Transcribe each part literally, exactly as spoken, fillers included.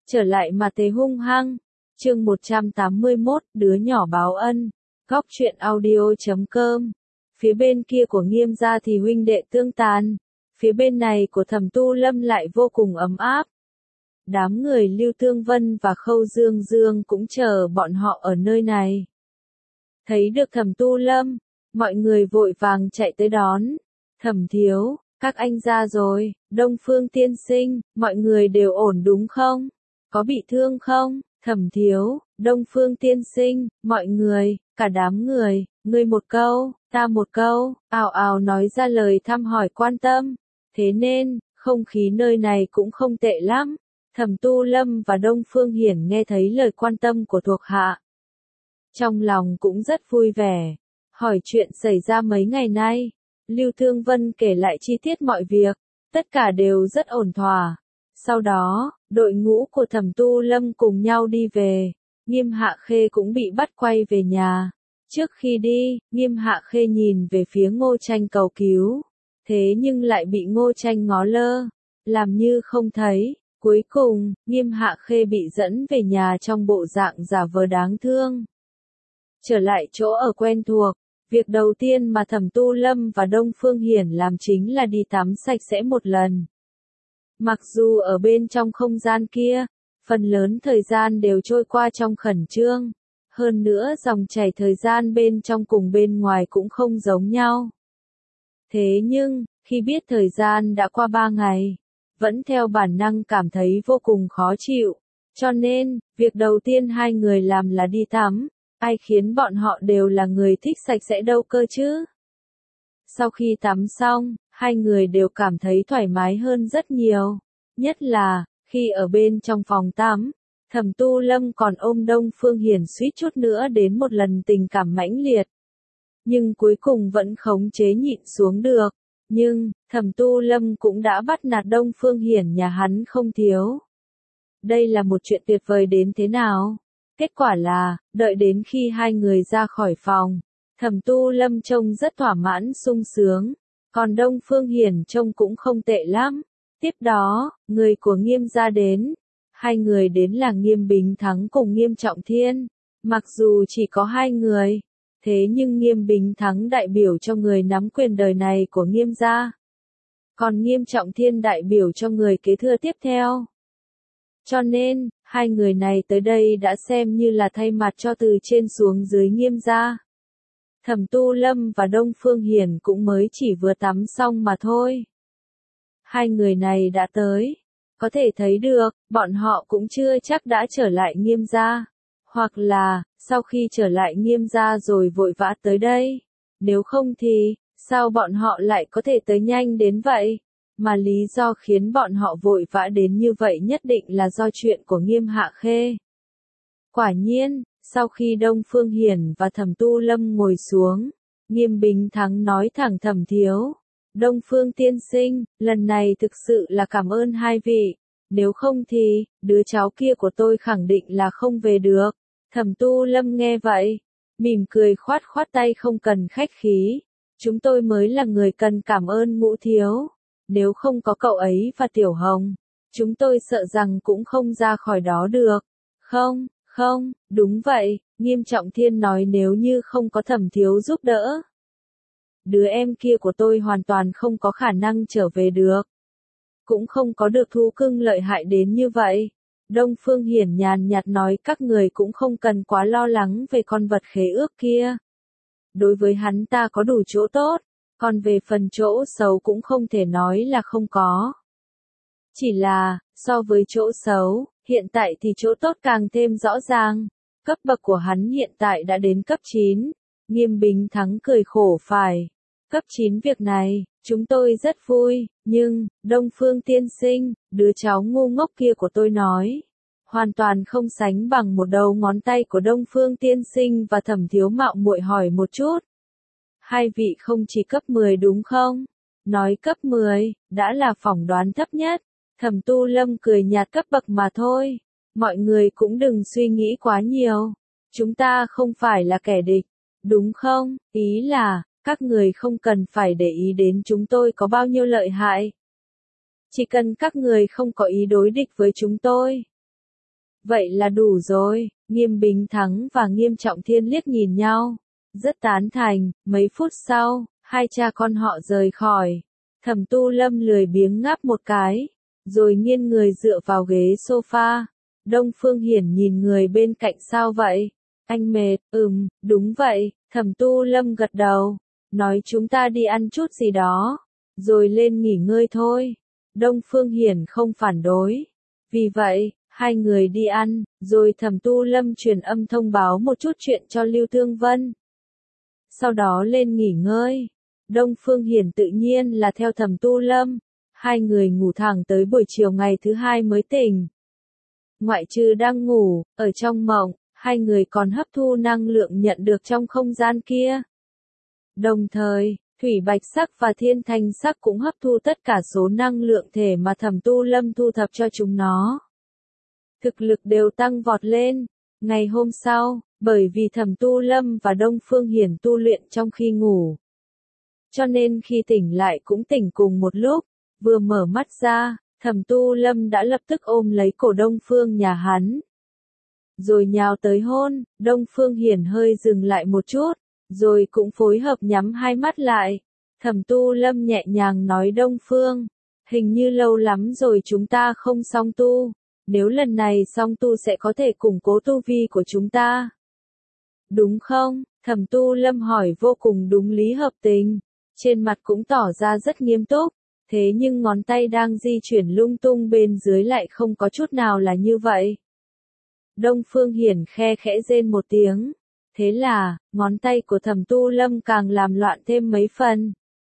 trở lại mà thế hung hăng. Chương một trăm tám mươi mốt, đứa nhỏ báo ân. Góc truyện audio chấm com. Phía bên kia của Nghiêm gia thì huynh đệ tương tàn, phía bên này của Thẩm Tu Lâm lại vô cùng ấm áp. Đám người Lưu Tương Vân và Khâu Dương Dương cũng chờ bọn họ ở nơi này. Thấy được Thẩm Tu Lâm, mọi người vội vàng chạy tới đón. Thẩm thiếu, các anh ra rồi. Đông Phương tiên sinh, mọi người đều ổn đúng không? Có bị thương không? Thẩm thiếu, Đông Phương tiên sinh, mọi người, cả đám người, ngươi một câu, ta một câu, ào ào nói ra lời thăm hỏi quan tâm. Thế nên, không khí nơi này cũng không tệ lắm. Thẩm Tu Lâm và Đông Phương Hiển nghe thấy lời quan tâm của thuộc hạ. Trong lòng cũng rất vui vẻ. Hỏi chuyện xảy ra mấy ngày nay. Lưu Thương Vân kể lại chi tiết mọi việc. Tất cả đều rất ổn thỏa. Sau đó, đội ngũ của Thẩm Tu Lâm cùng nhau đi về. Nghiêm Hạ Khê cũng bị bắt quay về nhà. Trước khi đi, Nghiêm Hạ Khê nhìn về phía Ngô Tranh cầu cứu. Thế nhưng lại bị Ngô Tranh ngó lơ. Làm như không thấy. Cuối cùng, Nghiêm Hạ Khê bị dẫn về nhà trong bộ dạng giả vờ đáng thương. Trở lại chỗ ở quen thuộc, việc đầu tiên mà Thẩm Tu Lâm và Đông Phương Hiển làm chính là đi tắm sạch sẽ một lần. Mặc dù ở bên trong không gian kia, phần lớn thời gian đều trôi qua trong khẩn trương, hơn nữa dòng chảy thời gian bên trong cùng bên ngoài cũng không giống nhau. Thế nhưng, khi biết thời gian đã qua ba ngày, vẫn theo bản năng cảm thấy vô cùng khó chịu, cho nên, việc đầu tiên hai người làm là đi tắm. Ai khiến bọn họ đều là người thích sạch sẽ đâu cơ chứ? Sau khi tắm xong, hai người đều cảm thấy thoải mái hơn rất nhiều. Nhất là, khi ở bên trong phòng tắm, Thẩm Tu Lâm còn ôm Đông Phương Hiển suýt chút nữa đến một lần tình cảm mãnh liệt. Nhưng cuối cùng vẫn khống chế nhịn xuống được. Nhưng, Thẩm Tu Lâm cũng đã bắt nạt Đông Phương Hiển nhà hắn không thiếu. Đây là một chuyện tuyệt vời đến thế nào? Kết quả là, đợi đến khi hai người ra khỏi phòng, Thẩm Tu Lâm trông rất thỏa mãn sung sướng, còn Đông Phương Hiển trông cũng không tệ lắm. Tiếp đó, người của Nghiêm gia đến. Hai người đến là Nghiêm Bính Thắng cùng Nghiêm Trọng Thiên. Mặc dù chỉ có hai người, thế nhưng Nghiêm Bính Thắng đại biểu cho người nắm quyền đời này của Nghiêm gia. Còn Nghiêm Trọng Thiên đại biểu cho người kế thừa tiếp theo. Cho nên, hai người này tới đây đã xem như là thay mặt cho từ trên xuống dưới Nghiêm gia. Thẩm Tu Lâm và Đông Phương Hiển cũng mới chỉ vừa tắm xong mà thôi. Hai người này đã tới. Có thể thấy được, bọn họ cũng chưa chắc đã trở lại Nghiêm gia. Hoặc là, sau khi trở lại Nghiêm gia rồi vội vã tới đây. Nếu không thì, sao bọn họ lại có thể tới nhanh đến vậy? Mà lý do khiến bọn họ vội vã đến như vậy nhất định là do chuyện của Nghiêm Hạ Khê. Quả nhiên, sau khi Đông Phương Hiển và Thẩm Tu Lâm ngồi xuống, Nghiêm Bính Thắng nói thẳng Thẩm thiếu. Đông Phương tiên sinh, lần này thực sự là cảm ơn hai vị. Nếu không thì, đứa cháu kia của tôi khẳng định là không về được. Thẩm Tu Lâm nghe vậy, mỉm cười khoát khoát tay không cần khách khí. Chúng tôi mới là người cần cảm ơn Ngũ thiếu. Nếu không có cậu ấy và Tiểu Hồng, chúng tôi sợ rằng cũng không ra khỏi đó được. Không, không, đúng vậy, Nghiêm Trọng Thiên nói nếu như không có Thẩm thiếu giúp đỡ. Đứa em kia của tôi hoàn toàn không có khả năng trở về được. Cũng không có được thú cưng lợi hại đến như vậy. Đông Phương Hiển nhàn nhạt nói các người cũng không cần quá lo lắng về con vật khế ước kia. Đối với hắn ta có đủ chỗ tốt. Còn về phần chỗ xấu cũng không thể nói là không có. Chỉ là, so với chỗ xấu, hiện tại thì chỗ tốt càng thêm rõ ràng. Cấp bậc của hắn hiện tại đã đến cấp chín. Nghiêm Bính Thắng cười khổ phải. Cấp chín việc này, chúng tôi rất vui, nhưng, Đông Phương tiên sinh, đứa cháu ngu ngốc kia của tôi nói. Hoàn toàn không sánh bằng một đầu ngón tay của Đông Phương tiên sinh và Thẩm thiếu mạo muội hỏi một chút. Hai vị không chỉ cấp mười đúng không? Nói cấp mười, đã là phỏng đoán thấp nhất. Thẩm Tu Lâm cười nhạt cấp bậc mà thôi. Mọi người cũng đừng suy nghĩ quá nhiều. Chúng ta không phải là kẻ địch, đúng không? Ý là, các người không cần phải để ý đến chúng tôi có bao nhiêu lợi hại. Chỉ cần các người không có ý đối địch với chúng tôi. Vậy là đủ rồi, Nghiêm Bính Thắng và Nghiêm Trọng Thiên liếc nhìn nhau. Rất tán thành, mấy phút sau, hai cha con họ rời khỏi. Thẩm Tu Lâm lười biếng ngáp một cái, rồi nghiêng người dựa vào ghế sofa. Đông Phương Hiển nhìn người bên cạnh sao vậy? Anh mệt, ừm, đúng vậy, Thẩm Tu Lâm gật đầu, nói chúng ta đi ăn chút gì đó, rồi lên nghỉ ngơi thôi. Đông Phương Hiển không phản đối. Vì vậy, hai người đi ăn, rồi Thẩm Tu Lâm truyền âm thông báo một chút chuyện cho Lưu Thương Vân. Sau đó lên nghỉ ngơi. Đông Phương Hiển tự nhiên là theo Thẩm Tu Lâm. Hai người ngủ thẳng tới buổi chiều ngày thứ hai mới tỉnh. Ngoại trừ đang ngủ, ở trong mộng, hai người còn hấp thu năng lượng nhận được trong không gian kia. Đồng thời, Thủy Bạch Sắc và Thiên Thanh Sắc cũng hấp thu tất cả số năng lượng thể mà Thẩm Tu Lâm thu thập cho chúng nó. Thực lực đều tăng vọt lên. Ngày hôm sau, bởi vì Thẩm Tu Lâm và Đông Phương Hiển tu luyện trong khi ngủ, cho nên khi tỉnh lại cũng tỉnh cùng một lúc. Vừa mở mắt ra, Thẩm Tu Lâm đã lập tức ôm lấy cổ Đông Phương nhà hắn, rồi nhào tới hôn. Đông Phương Hiển hơi dừng lại một chút, rồi cũng phối hợp nhắm hai mắt lại. Thẩm Tu Lâm nhẹ nhàng nói, Đông Phương, hình như lâu lắm rồi chúng ta không song tu. Nếu lần này song tu sẽ có thể củng cố tu vi của chúng ta. Đúng không? Thẩm Tu Lâm hỏi vô cùng đúng lý hợp tình. Trên mặt cũng tỏ ra rất nghiêm túc. Thế nhưng ngón tay đang di chuyển lung tung bên dưới lại không có chút nào là như vậy. Đông Phương Hiển khe khẽ rên một tiếng. Thế là, ngón tay của Thẩm Tu Lâm càng làm loạn thêm mấy phần.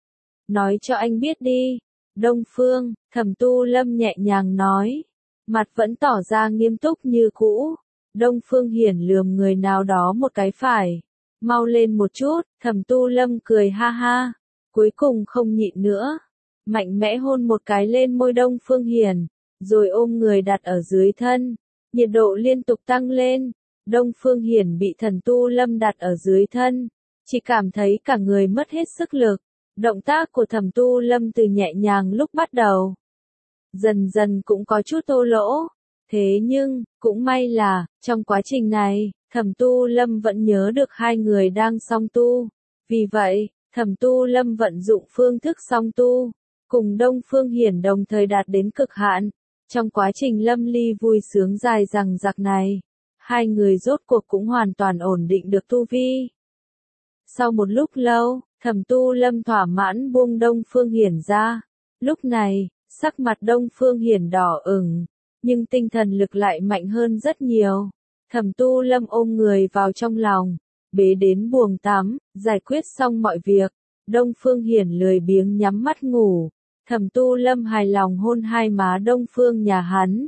Nói cho anh biết đi. Đông Phương, Thẩm Tu Lâm nhẹ nhàng nói. Mặt vẫn tỏ ra nghiêm túc như cũ. Đông Phương Hiển lườm người nào đó một cái phải. Mau lên một chút, Thẩm Tu Lâm cười ha ha. Cuối cùng không nhịn nữa. Mạnh mẽ hôn một cái lên môi Đông Phương Hiển, rồi ôm người đặt ở dưới thân. Nhiệt độ liên tục tăng lên. Đông Phương Hiển bị Thẩm Tu Lâm đặt ở dưới thân, chỉ cảm thấy cả người mất hết sức lực. Động tác của Thẩm Tu Lâm từ nhẹ nhàng lúc bắt đầu, dần dần cũng có chút thô lỗ. Thế nhưng, cũng may là, trong quá trình này, Thẩm Tu Lâm vẫn nhớ được hai người đang song tu. Vì vậy, Thẩm Tu Lâm vận dụng phương thức song tu, cùng Đông Phương Hiển đồng thời đạt đến cực hạn. Trong quá trình lâm ly vui sướng dài dằng dặc này, hai người rốt cuộc cũng hoàn toàn ổn định được tu vi. Sau một lúc lâu, Thẩm Tu Lâm thỏa mãn buông Đông Phương Hiển ra. Lúc này, sắc mặt Đông Phương Hiển đỏ ửng, nhưng tinh thần lực lại mạnh hơn rất nhiều. Thẩm Tu Lâm ôm người vào trong lòng, bế đến buồng tắm, giải quyết xong mọi việc. Đông Phương Hiển lười biếng nhắm mắt ngủ. Thẩm Tu Lâm hài lòng hôn hai má Đông Phương nhà hắn.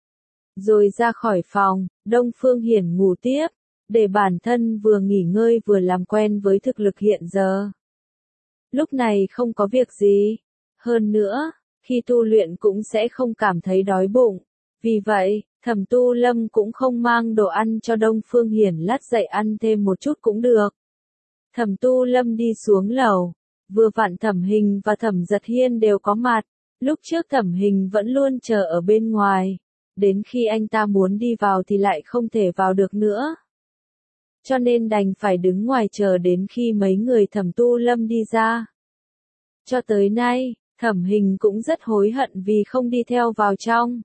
Rồi ra khỏi phòng, Đông Phương Hiển ngủ tiếp, để bản thân vừa nghỉ ngơi vừa làm quen với thực lực hiện giờ. Lúc này không có việc gì. Hơn nữa, khi tu luyện cũng sẽ không cảm thấy đói bụng. Vì vậy, Thẩm Tu Lâm cũng không mang đồ ăn cho Đông Phương Hiển, lát dậy ăn thêm một chút cũng được. Thẩm Tu Lâm đi xuống lầu. Vừa vặn Thẩm Hình và Thẩm Giật Hiên đều có mặt. Lúc trước Thẩm Hình vẫn luôn chờ ở bên ngoài. Đến khi anh ta muốn đi vào thì lại không thể vào được nữa. Cho nên đành phải đứng ngoài chờ đến khi mấy người Thẩm Tu Lâm đi ra. Cho tới nay, Thẩm Hình cũng rất hối hận vì không đi theo vào trong.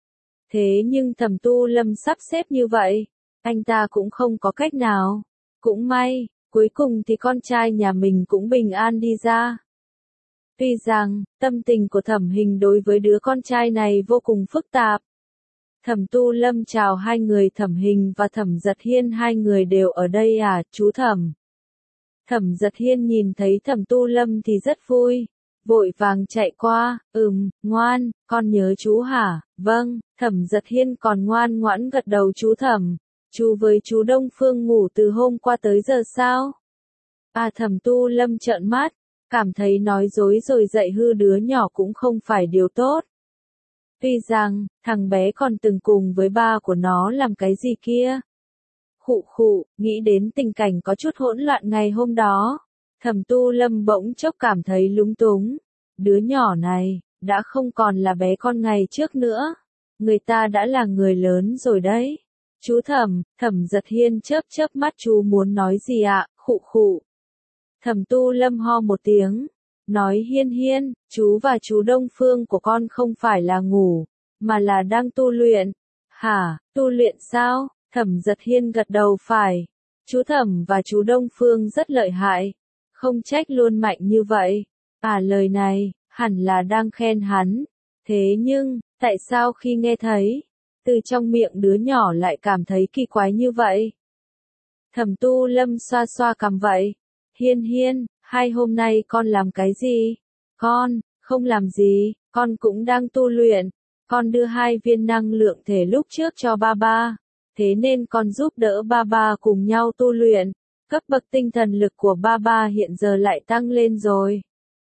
Thế nhưng Thẩm Tu Lâm sắp xếp như vậy, anh ta cũng không có cách nào. Cũng may, cuối cùng thì con trai nhà mình cũng bình an đi ra. Tuy rằng, tâm tình của Thẩm Hình đối với đứa con trai này vô cùng phức tạp. Thẩm Tu Lâm chào hai người Thẩm Hình và Thẩm Giật Hiên, hai người đều ở đây à, chú Thẩm. Thẩm Giật Hiên nhìn thấy Thẩm Tu Lâm thì rất vui, vội vàng chạy qua, ừm, ngoan, con nhớ chú hả? Vâng, Thẩm Giật Hiên còn ngoan ngoãn gật đầu. Chú Thẩm, chú với chú Đông Phương ngủ từ hôm qua tới giờ sao? À, Thẩm Tu Lâm trợn mắt, cảm thấy nói dối rồi dạy hư đứa nhỏ cũng không phải điều tốt. Tuy rằng, thằng bé còn từng cùng với ba của nó làm cái gì kia. Khụ khụ, nghĩ đến tình cảnh có chút hỗn loạn ngày hôm đó. Thẩm Tu Lâm bỗng chốc cảm thấy lúng túng. Đứa nhỏ này, đã không còn là bé con ngày trước nữa. Người ta đã là người lớn rồi đấy. Chú Thẩm, Thẩm Giật Hiên chớp chớp mắt, chú muốn nói gì ạ? Khụ khụ. Thẩm Tu Lâm ho một tiếng, nói Hiên Hiên, chú và chú Đông Phương của con không phải là ngủ, mà là đang tu luyện. Hả, tu luyện sao? Thẩm Giật Hiên gật đầu phải. Chú Thẩm và chú Đông Phương rất lợi hại, không trách luôn mạnh như vậy. À, lời này, hẳn là đang khen hắn. Thế nhưng, tại sao khi nghe thấy, từ trong miệng đứa nhỏ lại cảm thấy kỳ quái như vậy? Thẩm Tu Lâm xoa xoa cằm vậy. Hiên Hiên, hai hôm nay con làm cái gì? Con, không làm gì, con cũng đang tu luyện. Con đưa hai viên năng lượng thể lúc trước cho ba ba. Thế nên con giúp đỡ ba ba cùng nhau tu luyện. Cấp bậc tinh thần lực của ba ba hiện giờ lại tăng lên rồi.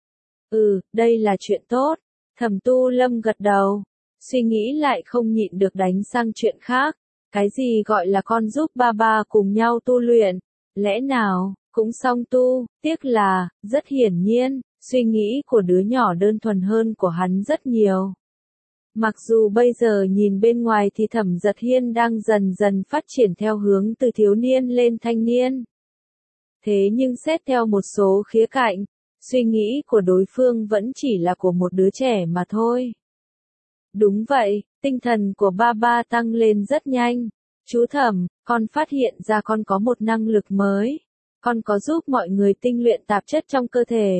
Ừ, đây là chuyện tốt. Thẩm Tu Lâm gật đầu. Suy nghĩ lại không nhịn được đánh sang chuyện khác. Cái gì gọi là con giúp ba ba cùng nhau tu luyện? Lẽ nào, cũng song tu, tiếc là, rất hiển nhiên, suy nghĩ của đứa nhỏ đơn thuần hơn của hắn rất nhiều. Mặc dù bây giờ nhìn bên ngoài thì Thẩm Giật Hiên đang dần dần phát triển theo hướng từ thiếu niên lên thanh niên. Thế nhưng xét theo một số khía cạnh, suy nghĩ của đối phương vẫn chỉ là của một đứa trẻ mà thôi. Đúng vậy, tinh thần của ba ba tăng lên rất nhanh. Chú Thẩm, con phát hiện ra con có một năng lực mới. Con có giúp mọi người tinh luyện tạp chất trong cơ thể.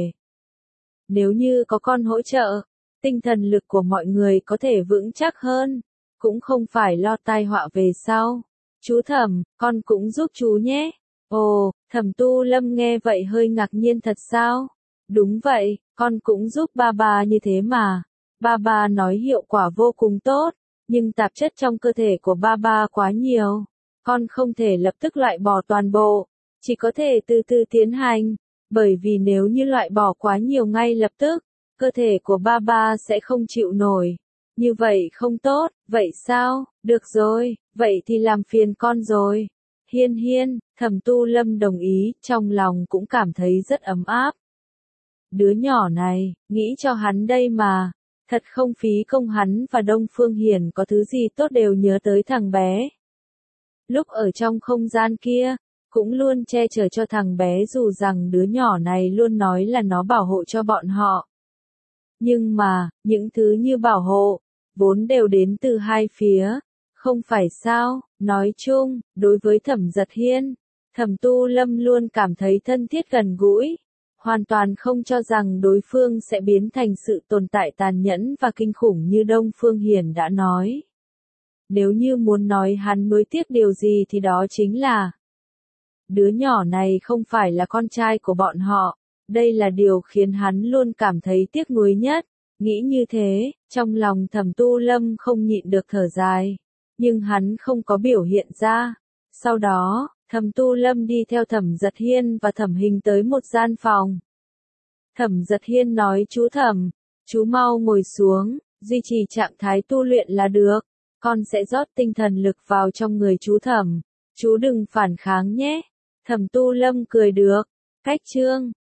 Nếu như có con hỗ trợ, tinh thần lực của mọi người có thể vững chắc hơn, cũng không phải lo tai họa về sau. Chú Thẩm, con cũng giúp chú nhé. Ồ, Thẩm Tu Lâm nghe vậy hơi ngạc nhiên, thật sao? Đúng vậy, con cũng giúp ba ba như thế mà. Ba ba nói hiệu quả vô cùng tốt, nhưng tạp chất trong cơ thể của ba ba quá nhiều. Con không thể lập tức loại bỏ toàn bộ, chỉ có thể từ từ tiến hành, bởi vì nếu như loại bỏ quá nhiều ngay lập tức, cơ thể của ba ba sẽ không chịu nổi. Như vậy không tốt, vậy sao? Được rồi, vậy thì làm phiền con rồi. Hiên Hiên, Thẩm Tu Lâm đồng ý, trong lòng cũng cảm thấy rất ấm áp. Đứa nhỏ này, nghĩ cho hắn đây mà. Thật không phí công, hắn và Đông Phương Hiền có thứ gì tốt đều nhớ tới thằng bé. Lúc ở trong không gian kia, cũng luôn che chở cho thằng bé, dù rằng đứa nhỏ này luôn nói là nó bảo hộ cho bọn họ. Nhưng mà, những thứ như bảo hộ, vốn đều đến từ hai phía, không phải sao? Nói chung, đối với Thẩm Giật Hiên, Thẩm Tu Lâm luôn cảm thấy thân thiết gần gũi. Hoàn toàn không cho rằng đối phương sẽ biến thành sự tồn tại tàn nhẫn và kinh khủng như Đông Phương Hiền đã nói. Nếu như muốn nói hắn nuối tiếc điều gì thì đó chính là đứa nhỏ này không phải là con trai của bọn họ. Đây là điều khiến hắn luôn cảm thấy tiếc nuối nhất. Nghĩ như thế, trong lòng Thẩm Tu Lâm không nhịn được thở dài. Nhưng hắn không có biểu hiện ra. Sau đó, Thẩm Tu Lâm đi theo Thẩm Giật Hiên và Thẩm Hình tới một gian phòng. Thẩm Giật Hiên nói, chú Thẩm, chú mau ngồi xuống, duy trì trạng thái tu luyện là được. Con sẽ rót tinh thần lực vào trong người chú Thẩm. Chú đừng phản kháng nhé. Thẩm Tu Lâm cười được. Cách chương